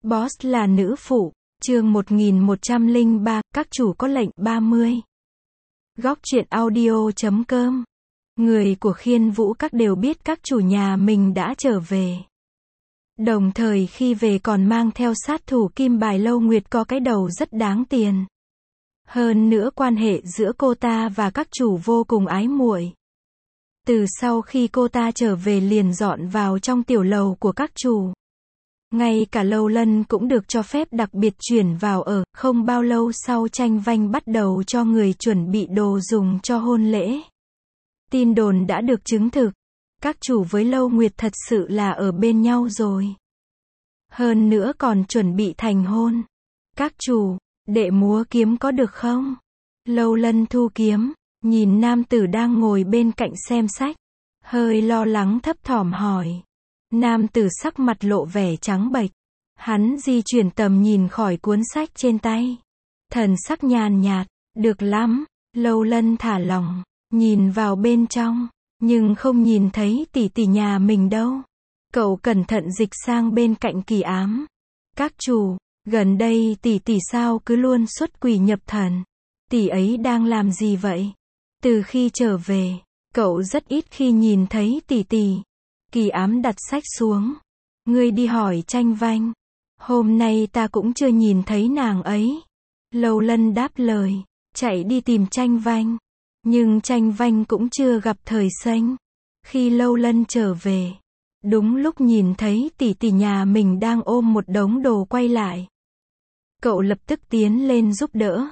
Boss là nữ phụ, chương 1103, các chủ có lệnh 30. Góc truyện audio.com. Người của Khiên Vũ Các đều biết các chủ nhà mình đã trở về. Đồng thời khi về còn mang theo sát thủ kim bài Lâu Nguyệt có cái đầu rất đáng tiền. Hơn nữa quan hệ giữa cô ta và các chủ vô cùng ái muội. Từ sau khi cô ta trở về liền dọn vào trong tiểu lầu của các chủ. Ngay cả Lâu Lân cũng được cho phép đặc biệt chuyển vào ở, không bao lâu sau Tranh Vanh bắt đầu cho người chuẩn bị đồ dùng cho hôn lễ. Tin đồn đã được chứng thực, các chủ với Lâu Nguyệt thật sự là ở bên nhau rồi. Hơn nữa còn chuẩn bị thành hôn. Các chủ, đệ múa kiếm có được không? Lâu Lân thu kiếm, nhìn nam tử đang ngồi bên cạnh xem sách, hơi lo lắng thấp thỏm hỏi. Nam tử sắc mặt lộ vẻ trắng bệch. Hắn di chuyển tầm nhìn khỏi cuốn sách trên tay. Thần sắc nhàn nhạt, được lắm. Lâu Lân thả lỏng, nhìn vào bên trong, nhưng không nhìn thấy tỷ tỷ nhà mình đâu. Cậu cẩn thận dịch sang bên cạnh Kỳ Ám. Các chủ, gần đây tỷ tỷ sao cứ luôn xuất quỷ nhập thần. Tỷ ấy đang làm gì vậy? Từ khi trở về, cậu rất ít khi nhìn thấy tỷ tỷ. Kỳ Ám đặt sách xuống. Ngươi đi hỏi Tranh Vanh. Hôm nay ta cũng chưa nhìn thấy nàng ấy. Lâu Lân đáp lời, chạy đi tìm Tranh Vanh. Nhưng Tranh Vanh cũng chưa gặp thời xanh. Khi Lâu Lân trở về, đúng lúc nhìn thấy tỷ tỷ nhà mình đang ôm một đống đồ quay lại. Cậu lập tức tiến lên giúp đỡ.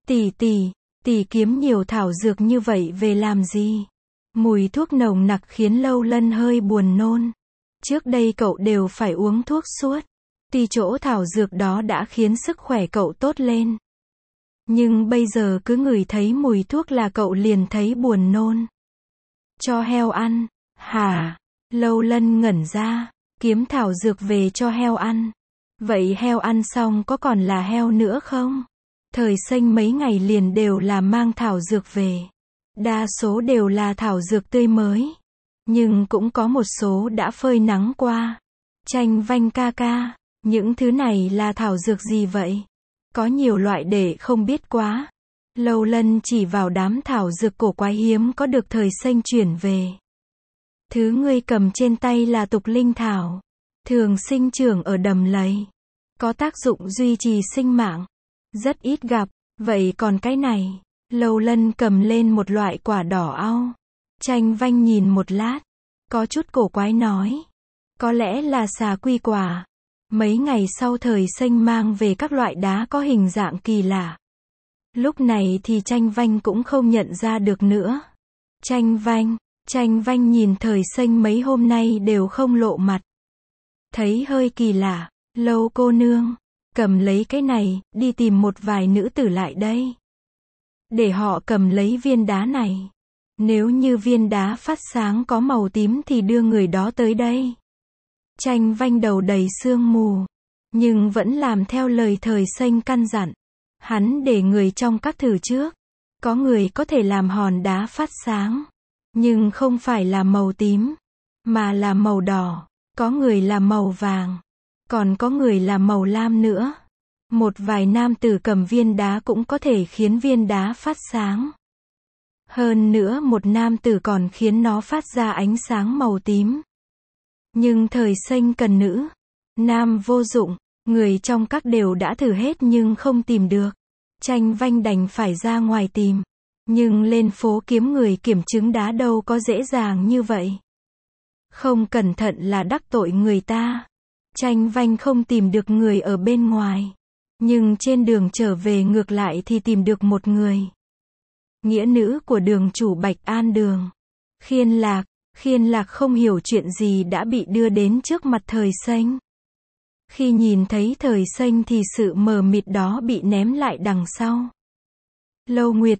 Tỷ kiếm nhiều thảo dược như vậy về làm gì? Mùi thuốc nồng nặc khiến Lâu Lân hơi buồn nôn. Trước đây cậu đều phải uống thuốc suốt. Tuy chỗ thảo dược đó đã khiến sức khỏe cậu tốt lên. Nhưng bây giờ cứ ngửi thấy mùi thuốc là cậu liền thấy buồn nôn. Cho heo ăn, hả? Lâu Lân ngẩn ra, kiếm thảo dược về cho heo ăn. Vậy heo ăn xong có còn là heo nữa không? Thời xanh mấy ngày liền đều là mang thảo dược về. Đa số đều là thảo dược tươi mới. Nhưng cũng có một số đã phơi nắng qua. Tranh Vanh ca ca, những thứ này là thảo dược gì vậy? Có nhiều loại để không biết quá. Lâu Lân chỉ vào đám thảo dược cổ quái hiếm có được thời xanh chuyển về. Thứ ngươi cầm trên tay là tục linh thảo. Thường sinh trưởng ở đầm lầy. Có tác dụng duy trì sinh mạng. Rất ít gặp. Vậy còn cái này? Lâu Lân cầm lên một loại quả đỏ au. Tranh Vanh nhìn một lát, có chút cổ quái nói. Có lẽ là xà quy quả. Mấy ngày sau thời xanh mang về các loại đá có hình dạng kỳ lạ. Lúc này thì Tranh Vanh cũng không nhận ra được nữa. Tranh Vanh nhìn thời xanh mấy hôm nay đều không lộ mặt. Thấy hơi kỳ lạ. Lâu cô nương, cầm lấy cái này, đi tìm một vài nữ tử lại đây. Để họ cầm lấy viên đá này. Nếu như viên đá phát sáng có màu tím thì đưa người đó tới đây. Tranh Vanh đầu đầy sương mù, nhưng vẫn làm theo lời thời xanh căn dặn. Hắn để người trong các thử trước. Có người có thể làm hòn đá phát sáng, nhưng không phải là màu tím, mà là màu đỏ. Có người là màu vàng, còn có người là màu lam nữa. Một vài nam tử cầm viên đá cũng có thể khiến viên đá phát sáng. Hơn nữa một nam tử còn khiến nó phát ra ánh sáng màu tím. Nhưng thời xanh cần nữ, nam vô dụng. Người trong các đều đã thử hết nhưng không tìm được. Tranh Vanh đành phải ra ngoài tìm. Nhưng lên phố kiếm người kiểm chứng đá đâu có dễ dàng như vậy. Không cẩn thận là đắc tội người ta. Tranh Vanh không tìm được người ở bên ngoài. Nhưng trên đường trở về ngược lại thì tìm được một người. Nghĩa nữ của đường chủ Bạch An Đường. Khiên Lạc không hiểu chuyện gì đã bị đưa đến trước mặt thời xanh. Khi nhìn thấy thời xanh thì sự mờ mịt đó bị ném lại đằng sau. Lâu Nguyệt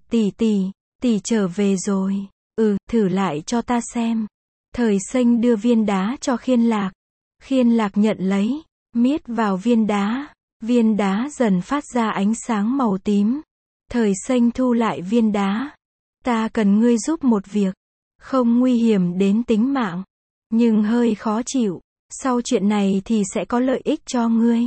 tỷ trở về rồi. Thử lại cho ta xem. Thời xanh đưa viên đá cho Khiên Lạc. Khiên Lạc nhận lấy, miết vào viên đá. Viên đá dần phát ra ánh sáng màu tím. Thời xanh thu lại viên đá. Ta cần ngươi giúp một việc. Không nguy hiểm đến tính mạng, nhưng hơi khó chịu. Sau chuyện này thì sẽ có lợi ích cho ngươi.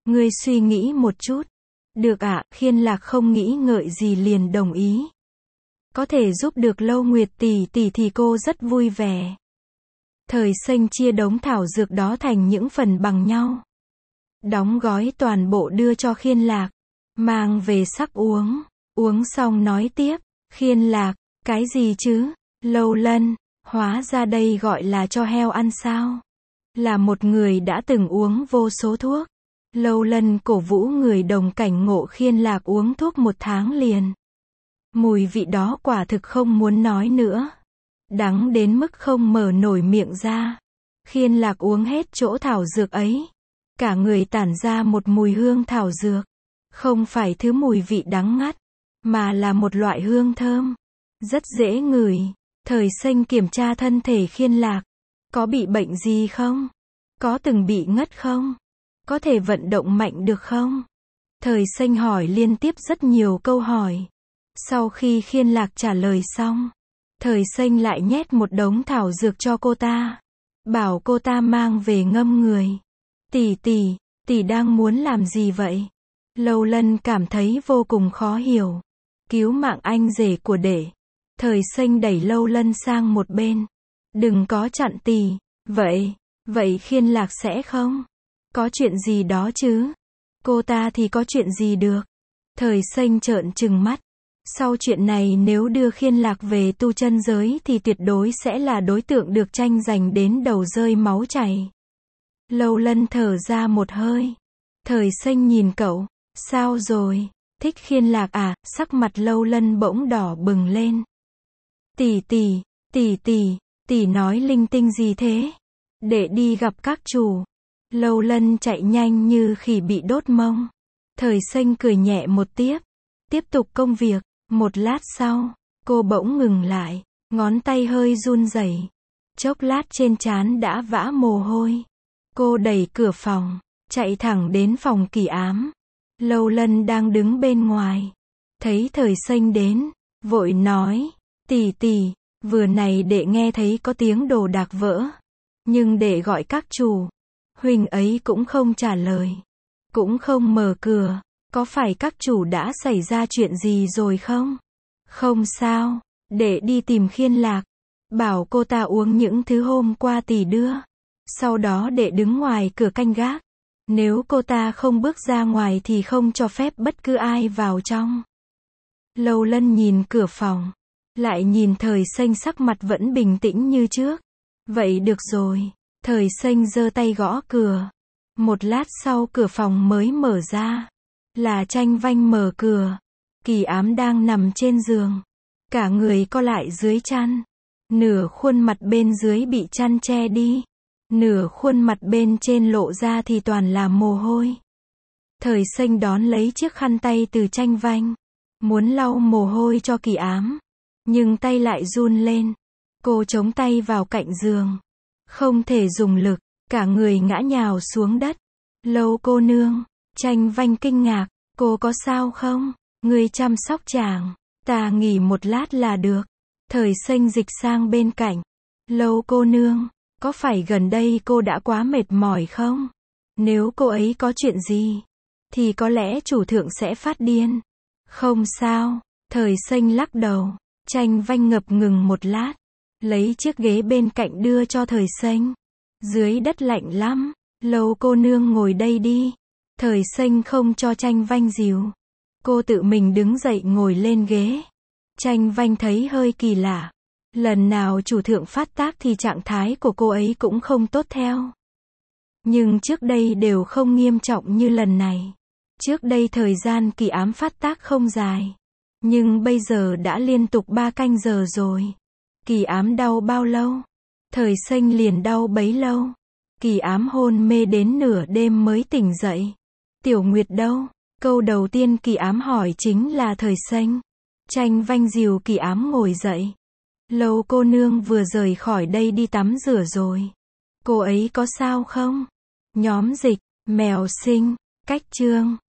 Ngươi suy nghĩ một chút. Được ạ, Khiên Lạc không nghĩ ngợi gì liền đồng ý. Có thể giúp được Lâu Nguyệt tỷ tỷ thì cô rất vui vẻ. Thời Xanh chia đống thảo dược đó thành những phần bằng nhau. Đóng gói toàn bộ đưa cho Khiên Lạc. Mang về sắc uống. Uống xong nói tiếp. Khiên Lạc, cái gì chứ? Lâu Lân, hóa ra đây gọi là cho heo ăn sao? Là một người đã từng uống vô số thuốc. Lâu Lân cổ vũ người đồng cảnh ngộ Khiên Lạc uống thuốc 1 tháng liền. Mùi vị đó quả thực không muốn nói nữa. Đắng đến mức không mở nổi miệng ra. Khiên Lạc uống hết chỗ thảo dược ấy. Cả người tản ra một mùi hương thảo dược. Không phải thứ mùi vị đắng ngắt, mà là một loại hương thơm. Rất dễ ngửi. Thời Xanh kiểm tra thân thể Khiên Lạc. Có bị bệnh gì không? Có từng bị ngất không? Có thể vận động mạnh được không? Thời Xanh hỏi liên tiếp rất nhiều câu hỏi. Sau khi Khiên Lạc trả lời xong, Thời Xanh lại nhét một đống thảo dược cho cô ta. Bảo cô ta mang về ngâm người. Tỷ đang muốn làm gì vậy? Lâu Lân cảm thấy vô cùng khó hiểu. Cứu mạng anh rể của đệ. Thời Xanh đẩy Lâu Lân sang một bên. Đừng có chặn tỷ. Vậy Khiên Lạc sẽ không? Có chuyện gì đó chứ? Cô ta thì có chuyện gì được? Thời Xanh trợn trừng mắt. Sau chuyện này nếu đưa Khiên Lạc về tu chân giới thì tuyệt đối sẽ là đối tượng được tranh giành đến đầu rơi máu chảy. Lâu Lân thở ra một hơi. Thời Xanh nhìn cậu. Sao rồi? Thích Khiên Lạc à? Sắc mặt Lâu Lân bỗng đỏ bừng lên. Tỷ nói linh tinh gì thế? Để đi gặp các chủ. Lâu Lân chạy nhanh như khỉ bị đốt mông. Thời Xanh cười nhẹ một tiếp tục công việc. Một lát sau, cô bỗng ngừng lại, ngón tay hơi run rẩy. Chốc lát trên trán đã vã mồ hôi. Cô đẩy cửa phòng, chạy thẳng đến phòng Kỳ Ám. Lâu Lân đang đứng bên ngoài, thấy Thời Xanh đến, vội nói, tỷ, vừa này đệ nghe thấy có tiếng đồ đạc vỡ, nhưng đệ gọi các chủ, huynh ấy cũng không trả lời, cũng không mở cửa. Có phải các chủ đã xảy ra chuyện gì rồi không? Không sao, để đi tìm Khiên Lạc. Bảo cô ta uống những thứ hôm qua tỷ đưa. Sau đó để đứng ngoài cửa canh gác. Nếu cô ta không bước ra ngoài thì không cho phép bất cứ ai vào trong. Lâu Lân nhìn cửa phòng. Lại nhìn Thời Xanh sắc mặt vẫn bình tĩnh như trước. Vậy được rồi. Thời Xanh giơ tay gõ cửa. Một lát sau cửa phòng mới mở ra. Là Tranh Vanh mở cửa. Kỳ Ám đang nằm trên giường. Cả người co lại dưới chăn. Nửa khuôn mặt bên dưới bị chăn che đi. Nửa khuôn mặt bên trên lộ ra thì toàn là mồ hôi. Thời Xanh đón lấy chiếc khăn tay từ Tranh Vanh. Muốn lau mồ hôi cho Kỳ Ám. Nhưng tay lại run lên. Cô chống tay vào cạnh giường. Không thể dùng lực. Cả người ngã nhào xuống đất. Lâu cô nương. Tranh Vanh kinh ngạc, cô có sao không? Ngươi chăm sóc chàng, ta nghỉ một lát là được. Thời Xanh dịch sang bên cạnh. Lâu cô nương, có phải gần đây cô đã quá mệt mỏi không? Nếu cô ấy có chuyện gì, thì có lẽ chủ thượng sẽ phát điên. Không sao, Thời Xanh lắc đầu. Tranh Vanh ngập ngừng một lát, lấy chiếc ghế bên cạnh đưa cho Thời Xanh. Dưới đất lạnh lắm, Lâu cô nương ngồi đây đi. Thời Xanh không cho Tranh Vanh dìu. Cô tự mình đứng dậy ngồi lên ghế. Tranh Vanh thấy hơi kỳ lạ. Lần nào chủ thượng phát tác thì trạng thái của cô ấy cũng không tốt theo. Nhưng trước đây đều không nghiêm trọng như lần này. Trước đây thời gian Kỳ Ám phát tác không dài. Nhưng bây giờ đã liên tục 3 canh giờ rồi. Kỳ Ám đau bao lâu? Thời Xanh liền đau bấy lâu. Kỳ Ám hôn mê đến nửa đêm mới tỉnh dậy. Tiểu Nguyệt đâu? Câu đầu tiên Kỳ Ám hỏi chính là Thời Xanh. Tranh Vanh dìu Kỳ Ám ngồi dậy. Lâu cô nương vừa rời khỏi đây đi tắm rửa rồi. Cô ấy có sao không? Nhóm dịch, mèo sinh, cách chương.